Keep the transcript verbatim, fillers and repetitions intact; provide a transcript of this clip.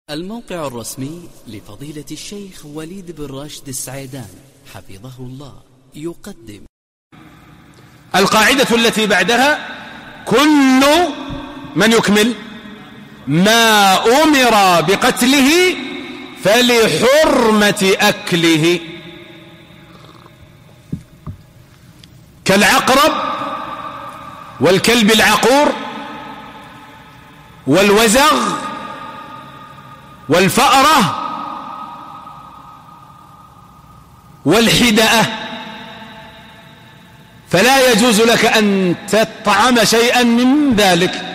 الموقع الرسمي لفضيلة الشيخ وليد بن راشد السعيدان حفظه الله يقدم القاعدة التي بعدها: كل من يكمل ما أمر بقتله فلحرمة أكله، كالعقرب والكلب العقور والوزغ والفأرة والحدأة، فلا يجوز لك أن تطعم شيئا من ذلك.